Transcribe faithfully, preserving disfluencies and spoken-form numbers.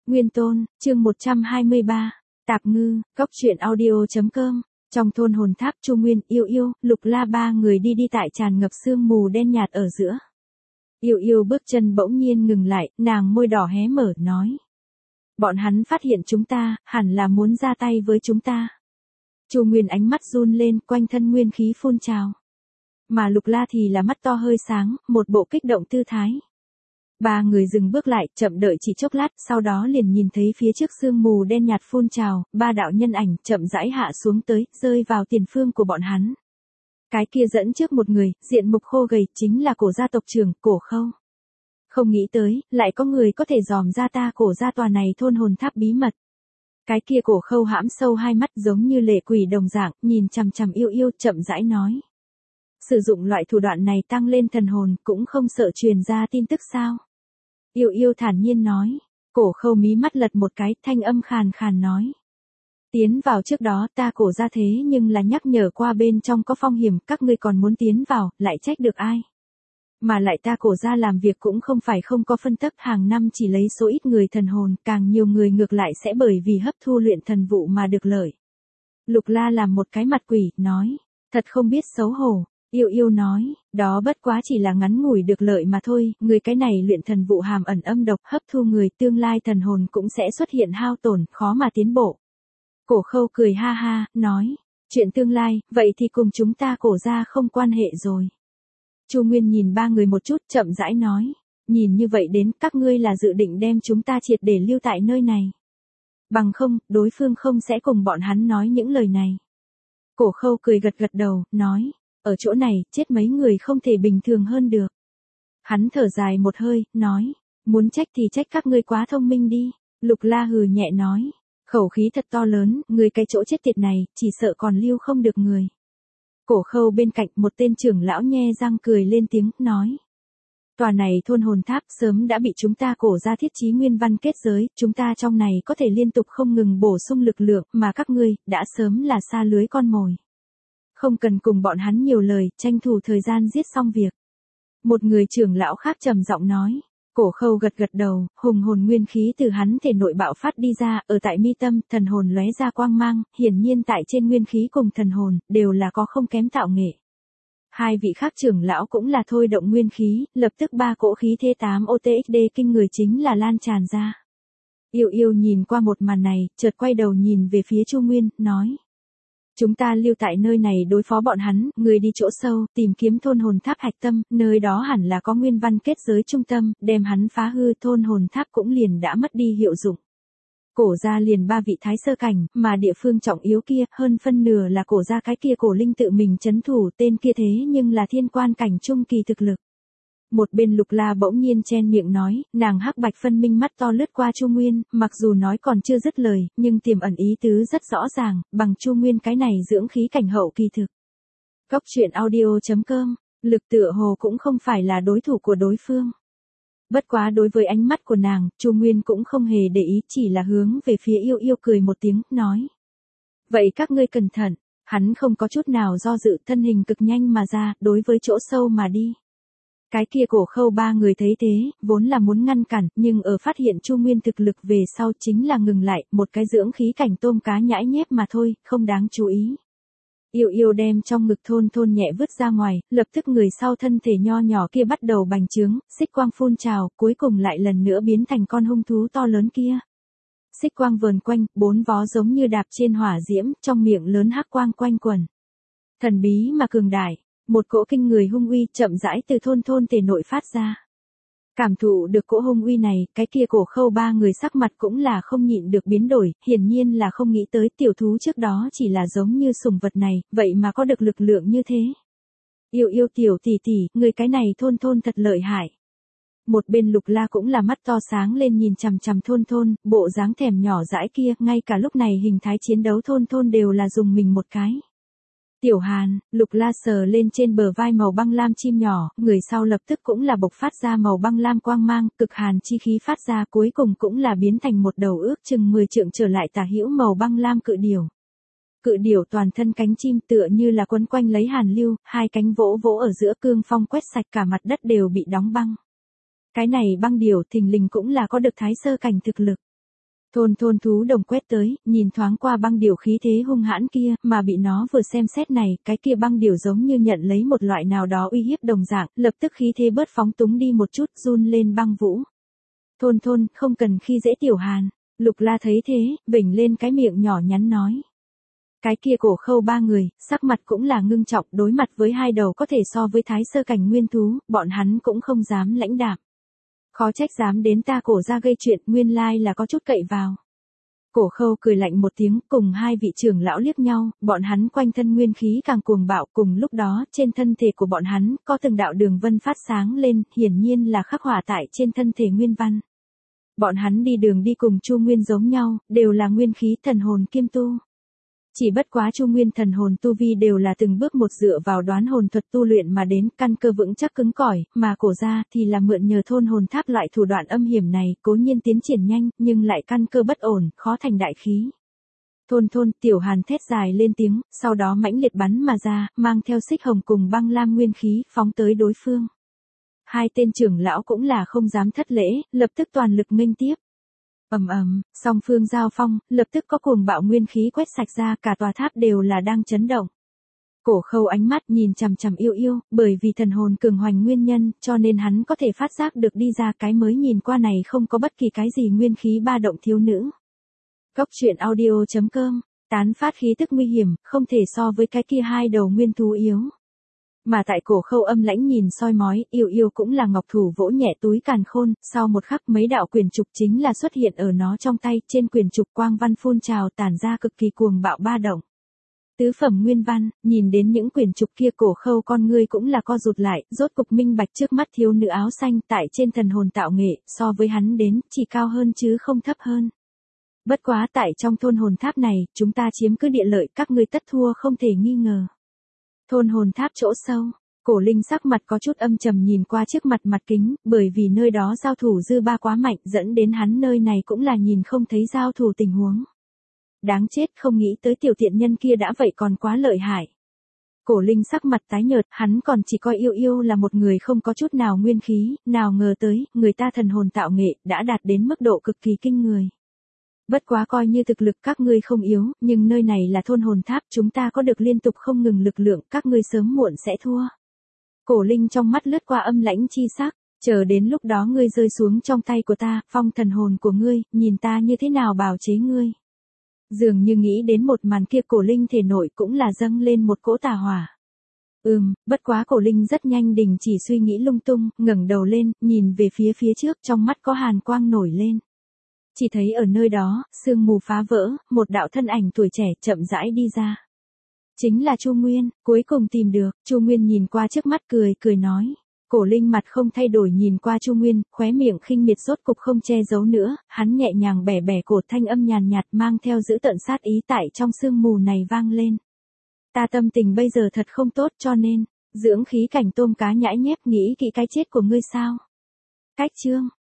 Nguyên Tôn, chương một trăm hai mươi ba, Tạp Ngư, Cốc truyện audio.com. Trong thôn hồn tháp Chu Nguyên, Yêu Yêu, Lục La ba người đi đi tại tràn ngập sương mù đen nhạt ở giữa. Yêu Yêu bước chân bỗng nhiên ngừng lại, nàng môi đỏ hé mở, nói. Bọn hắn phát hiện chúng ta, hẳn là muốn ra tay với chúng ta. Chu Nguyên ánh mắt run lên, quanh thân nguyên khí phun trào. Mà Lục La thì là mắt to hơi sáng, một bộ kích động tư thái. Ba người dừng bước lại, chậm đợi chỉ chốc lát, sau đó liền nhìn thấy phía trước sương mù đen nhạt phun trào, ba đạo nhân ảnh chậm rãi hạ xuống tới, rơi vào tiền phương của bọn hắn. Cái kia dẫn trước một người, diện mục khô gầy, chính là Cổ gia tộc trưởng, Cổ Khâu. Không nghĩ tới, lại có người có thể dòm ra ta Cổ gia tòa này thôn hồn tháp bí mật. Cái kia Cổ Khâu hãm sâu hai mắt giống như lệ quỷ đồng dạng, nhìn chằm chằm Yêu Yêu, chậm rãi nói. Sử dụng loại thủ đoạn này tăng lên thần hồn, cũng không sợ truyền ra tin tức sao? Yêu Yêu thản nhiên nói. Cổ Khâu mí mắt lật một cái, thanh âm khàn khàn nói. Tiến vào trước đó ta Cổ gia thế nhưng là nhắc nhở qua bên trong có phong hiểm, các ngươi còn muốn tiến vào, lại trách được ai? Mà lại ta Cổ gia làm việc cũng không phải không có phân tấp, hàng năm chỉ lấy số ít người thần hồn, càng nhiều người ngược lại sẽ bởi vì hấp thu luyện thần vụ mà được lợi. Lục La làm một cái mặt quỷ, nói. Thật không biết xấu hổ. Yêu Yêu nói, đó bất quá chỉ là ngắn ngủi được lợi mà thôi, người cái này luyện thần vụ hàm ẩn âm độc, hấp thu người, tương lai thần hồn cũng sẽ xuất hiện hao tổn, khó mà tiến bộ. Cổ Khâu cười ha ha, nói, chuyện tương lai, vậy thì cùng chúng ta Cổ gia không quan hệ rồi. Chu Nguyên nhìn ba người một chút, chậm rãi nói, nhìn như vậy đến, các ngươi là dự định đem chúng ta triệt để lưu tại nơi này. Bằng không, đối phương không sẽ cùng bọn hắn nói những lời này. Cổ Khâu cười gật gật đầu, nói. Ở chỗ này, chết mấy người không thể bình thường hơn được. Hắn thở dài một hơi, nói, muốn trách thì trách các ngươi quá thông minh đi. Lục La hừ nhẹ nói, khẩu khí thật to lớn, người cái chỗ chết tiệt này, chỉ sợ còn lưu không được người. Cổ Khâu bên cạnh một tên trưởng lão nhe răng cười lên tiếng, nói. Tòa này thôn hồn tháp sớm đã bị chúng ta Cổ gia thiết trí nguyên văn kết giới, chúng ta trong này có thể liên tục không ngừng bổ sung lực lượng, mà các ngươi, đã sớm là sa lưới con mồi. Không cần cùng bọn hắn nhiều lời, tranh thủ thời gian giết xong việc. Một người trưởng lão khác trầm giọng nói. Cổ Khâu gật gật đầu, hùng hồn nguyên khí từ hắn thể nội bạo phát đi ra, ở tại mi tâm, thần hồn lóe ra quang mang, hiển nhiên tại trên nguyên khí cùng thần hồn, đều là có không kém tạo nghệ. Hai vị khác trưởng lão cũng là thôi động nguyên khí, lập tức ba cỗ khí thế tám O T X D kinh người chính là lan tràn ra. Yêu Yêu nhìn qua một màn này, chợt quay đầu nhìn về phía Chu Nguyên, nói. Chúng ta lưu tại nơi này đối phó bọn hắn, người đi chỗ sâu, tìm kiếm thôn hồn tháp hạch tâm, nơi đó hẳn là có nguyên văn kết giới trung tâm, đem hắn phá hư, thôn hồn tháp cũng liền đã mất đi hiệu dụng. Cổ gia liền ba vị thái sơ cảnh, mà địa phương trọng yếu kia, hơn phân nửa là Cổ gia cái kia Cổ Linh tự mình trấn thủ, tên kia thế nhưng là thiên quan cảnh trung kỳ thực lực. Một bên Lục La bỗng nhiên chen miệng nói, nàng hắc bạch phân minh mắt to lướt qua Chu Nguyên, mặc dù nói còn chưa dứt lời, nhưng tiềm ẩn ý tứ rất rõ ràng, bằng Chu Nguyên cái này dưỡng khí cảnh hậu kỳ thực. Cốc truyện audio.com, lực tựa hồ cũng không phải là đối thủ của đối phương. Bất quá đối với ánh mắt của nàng, Chu Nguyên cũng không hề để ý, chỉ là hướng về phía Yêu Yêu cười một tiếng, nói. Vậy các ngươi cẩn thận, hắn không có chút nào do dự, thân hình cực nhanh mà ra, đối với chỗ sâu mà đi. Cái kia Cổ Khâu ba người thấy thế, vốn là muốn ngăn cản, nhưng ở phát hiện Chu Nguyên thực lực về sau chính là ngừng lại, một cái dưỡng khí cảnh tôm cá nhãi nhép mà thôi, không đáng chú ý. Yêu Yêu đem trong ngực thôn thôn nhẹ vứt ra ngoài, lập tức người sau thân thể nho nhỏ kia bắt đầu bành trướng, xích quang phun trào, cuối cùng lại lần nữa biến thành con hung thú to lớn kia. Xích quang vờn quanh, bốn vó giống như đạp trên hỏa diễm, trong miệng lớn hắc quang quanh quẩn. Thần bí mà cường đại. Một cỗ kinh người hung uy chậm rãi từ thôn thôn thể nội phát ra. Cảm thụ được cỗ hung uy này, cái kia Cổ Khâu ba người sắc mặt cũng là không nhịn được biến đổi, hiển nhiên là không nghĩ tới tiểu thú trước đó chỉ là giống như sủng vật này, vậy mà có được lực lượng như thế. Yêu Yêu tiểu tỷ tỷ, người cái này thôn thôn thật lợi hại. Một bên Lục La cũng là mắt to sáng lên nhìn chằm chằm thôn thôn, bộ dáng thèm nhỏ dãi kia, ngay cả lúc này hình thái chiến đấu thôn thôn đều là dùng mình một cái. Tiểu Hàn, Lục La sờ lên trên bờ vai màu băng lam chim nhỏ, người sau lập tức cũng là bộc phát ra màu băng lam quang mang, cực hàn chi khí phát ra, cuối cùng cũng là biến thành một đầu ước chừng mười trượng trở lại tả hữu màu băng lam cự điểu. Cự điểu toàn thân cánh chim tựa như là quấn quanh lấy hàn lưu, hai cánh vỗ vỗ ở giữa, cương phong quét sạch cả mặt đất đều bị đóng băng. Cái này băng điểu thình lình cũng là có được thái sơ cảnh thực lực. Thôn thôn thú đồng quét tới, nhìn thoáng qua băng điểu khí thế hung hãn kia, mà bị nó vừa xem xét này, cái kia băng điểu giống như nhận lấy một loại nào đó uy hiếp đồng dạng, lập tức khí thế bớt phóng túng đi một chút, run lên băng vũ. Thôn thôn, không cần khi dễ tiểu Hàn. Lục La thấy thế, vểnh lên cái miệng nhỏ nhắn nói. Cái kia Cổ Khâu ba người, sắc mặt cũng là ngưng trọng, đối mặt với hai đầu có thể so với thái sơ cảnh nguyên thú, bọn hắn cũng không dám lãnh đạm. Khó trách dám đến ta Cổ ra gây chuyện, nguyên lai là có chút cậy vào. Cổ Khâu cười lạnh một tiếng, cùng hai vị trưởng lão liếc nhau, bọn hắn quanh thân nguyên khí càng cuồng bạo, cùng lúc đó, trên thân thể của bọn hắn, có từng đạo đường vân phát sáng lên, hiển nhiên là khắc họa tại trên thân thể nguyên văn. Bọn hắn đi đường đi cùng Chu Nguyên giống nhau, đều là nguyên khí thần hồn kiêm tu. Chỉ bất quá Chu Nguyên thần hồn tu vi đều là từng bước một dựa vào đoán hồn thuật tu luyện mà đến, căn cơ vững chắc cứng cỏi, mà Cổ gia thì là mượn nhờ thôn hồn tháp loại thủ đoạn âm hiểm này, cố nhiên tiến triển nhanh, nhưng lại căn cơ bất ổn, khó thành đại khí. Thôn thôn, tiểu Hàn thét dài lên tiếng, sau đó mãnh liệt bắn mà ra, mang theo xích hồng cùng băng lam nguyên khí, phóng tới đối phương. Hai tên trưởng lão cũng là không dám thất lễ, lập tức toàn lực nghênh tiếp. Ầm ầm, song phương giao phong, lập tức có cuồng bạo nguyên khí quét sạch ra, cả tòa tháp đều là đang chấn động. Cổ Khâu ánh mắt nhìn chằm chằm Yêu Yêu, bởi vì thần hồn cường hoành nguyên nhân, cho nên hắn có thể phát giác được đi ra cái mới nhìn qua này không có bất kỳ cái gì nguyên khí ba động thiếu nữ. Cốc truyện audio chấm com, tán phát khí tức nguy hiểm, không thể so với cái kia hai đầu nguyên thú yếu. Mà tại Cổ Khâu âm lãnh nhìn soi mói, Yêu Yêu cũng là ngọc thủ vỗ nhẹ túi càn khôn, sau một khắc mấy đạo quyền trục chính là xuất hiện ở nó trong tay, trên quyền trục quang văn phun trào tản ra cực kỳ cuồng bạo ba động. Tứ phẩm nguyên văn, nhìn đến những quyền trục kia Cổ Khâu con ngươi cũng là co rụt lại, rốt cục minh bạch trước mắt thiếu nữ áo xanh tại trên thần hồn tạo nghệ, so với hắn đến, chỉ cao hơn chứ không thấp hơn. Bất quá tại trong thôn hồn tháp này, chúng ta chiếm cứ địa lợi, các ngươi tất thua không thể nghi ngờ. Thôn hồn tháp chỗ sâu, Cổ Linh sắc mặt có chút âm trầm nhìn qua trước mặt mặt kính, bởi vì nơi đó giao thủ dư ba quá mạnh, dẫn đến hắn nơi này cũng là nhìn không thấy giao thủ tình huống. Đáng chết, không nghĩ tới tiểu tiện nhân kia đã vậy còn quá lợi hại. Cổ Linh sắc mặt tái nhợt, hắn còn chỉ coi Yêu Yêu là một người không có chút nào nguyên khí, nào ngờ tới, người ta thần hồn tạo nghệ, đã đạt đến mức độ cực kỳ kinh người. Bất quá coi như thực lực các ngươi không yếu, nhưng nơi này là thôn hồn tháp, chúng ta có được liên tục không ngừng lực lượng, các ngươi sớm muộn sẽ thua. Cổ Linh trong mắt lướt qua âm lãnh chi sắc, chờ đến lúc đó ngươi rơi xuống trong tay của ta, phong thần hồn của ngươi, nhìn ta như thế nào bào chế ngươi. Dường như nghĩ đến một màn kia Cổ Linh thể nội cũng là dâng lên một cỗ tà hỏa. Ừm, bất quá Cổ Linh rất nhanh đình chỉ suy nghĩ lung tung, ngẩng đầu lên, nhìn về phía phía trước, trong mắt có hàn quang nổi lên. Chỉ thấy ở nơi đó, sương mù phá vỡ, một đạo thân ảnh tuổi trẻ chậm rãi đi ra. Chính là Chu Nguyên, cuối cùng tìm được, Chu Nguyên nhìn qua trước mắt cười, cười nói. Cổ Linh mặt không thay đổi nhìn qua Chu Nguyên, khóe miệng khinh miệt rốt cục không che giấu nữa, hắn nhẹ nhàng bẻ bẻ cổ thanh âm nhàn nhạt mang theo giữ tận sát ý tại trong sương mù này vang lên. Ta tâm tình bây giờ thật không tốt cho nên, dưỡng khí cảnh tôm cá nhãi nhép nghĩ kỹ cái chết của ngươi sao. Cách chương.